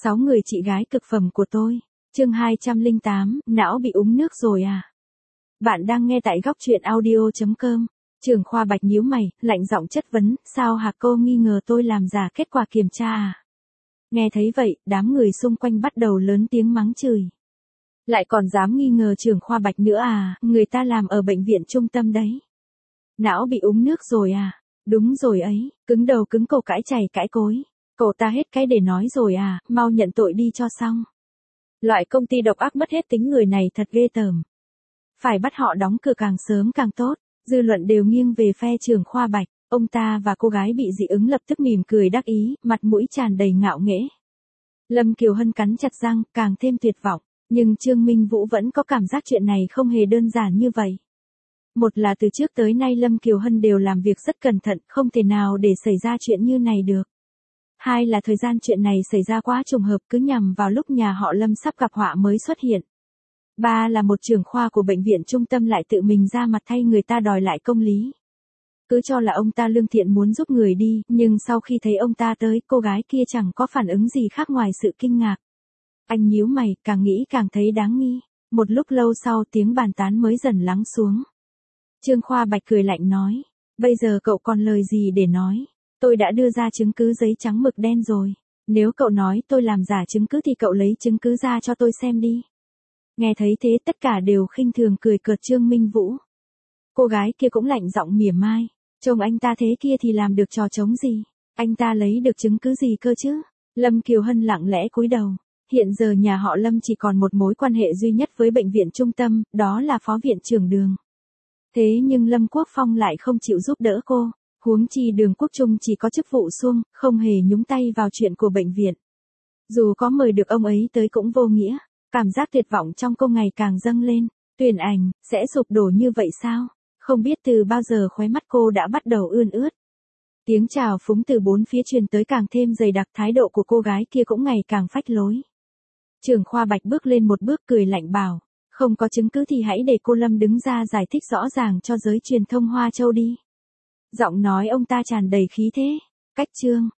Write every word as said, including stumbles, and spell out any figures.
Sáu người chị gái cực phẩm của tôi. Chương hai trăm lẻ tám, não bị uống nước rồi à? Bạn đang nghe tại góc truyện audio chấm com. Trưởng khoa Bạch nhíu mày, lạnh giọng chất vấn, sao hả, cô nghi ngờ tôi làm giả kết quả kiểm tra à? Nghe thấy vậy, đám người xung quanh bắt đầu lớn tiếng mắng chửi. Lại còn dám nghi ngờ trưởng khoa Bạch nữa à, người ta làm ở bệnh viện trung tâm đấy. Não bị uống nước rồi à? Đúng rồi ấy, cứng đầu cứng cổ cãi chày cãi cối. Cậu ta hết cái để nói rồi à, mau nhận tội đi cho xong. Loại công ty độc ác mất hết tính người này thật ghê tởm. Phải bắt họ đóng cửa càng sớm càng tốt. Dư luận đều nghiêng về phe trưởng khoa Bạch. Ông ta và cô gái bị dị ứng lập tức mỉm cười đắc ý, mặt mũi tràn đầy ngạo nghễ. Lâm Kiều Hân cắn chặt răng, càng thêm tuyệt vọng. Nhưng Trương Minh Vũ vẫn có cảm giác chuyện này không hề đơn giản như vậy. Một là từ trước tới nay Lâm Kiều Hân đều làm việc rất cẩn thận, không thể nào để xảy ra chuyện như này được. Hai là thời gian chuyện này xảy ra quá trùng hợp, cứ nhằm vào lúc nhà họ Lâm sắp gặp họa mới xuất hiện. Ba là một trưởng khoa của bệnh viện trung tâm lại tự mình ra mặt thay người ta đòi lại công lý. Cứ cho là ông ta lương thiện muốn giúp người đi, nhưng sau khi thấy ông ta tới, cô gái kia chẳng có phản ứng gì khác ngoài sự kinh ngạc. Anh nhíu mày, càng nghĩ càng thấy đáng nghi. Một lúc lâu sau tiếng bàn tán mới dần lắng xuống. Trương Khoa Bạch cười lạnh nói, bây giờ cậu còn lời gì để nói? Tôi đã đưa ra chứng cứ giấy trắng mực đen rồi. Nếu cậu nói tôi làm giả chứng cứ thì cậu lấy chứng cứ ra cho tôi xem đi. Nghe thấy thế tất cả đều khinh thường cười cợt Trương Minh Vũ. Cô gái kia cũng lạnh giọng mỉa mai. Trông anh ta thế kia thì làm được trò trống gì? Anh ta lấy được chứng cứ gì cơ chứ? Lâm Kiều Hân lặng lẽ cúi đầu. Hiện giờ nhà họ Lâm chỉ còn một mối quan hệ duy nhất với bệnh viện trung tâm, đó là phó viện trưởng Đường. Thế nhưng Lâm Quốc Phong lại không chịu giúp đỡ cô. Huống chi Đường Quốc Trung chỉ có chức vụ suông, không hề nhúng tay vào chuyện của bệnh viện. Dù có mời được ông ấy tới cũng vô nghĩa. Cảm giác tuyệt vọng trong cô ngày càng dâng lên. Tuyển Ảnh, sẽ sụp đổ như vậy sao? Không biết từ bao giờ khóe mắt cô đã bắt đầu ươn ướt. Tiếng chào phúng từ bốn phía truyền tới càng thêm dày đặc, thái độ của cô gái kia cũng ngày càng phách lối. Trưởng khoa Bạch bước lên một bước cười lạnh bảo, không có chứng cứ thì hãy để cô Lâm đứng ra giải thích rõ ràng cho giới truyền thông Hoa Châu đi. Giọng nói ông ta tràn đầy khí thế. Cách chương,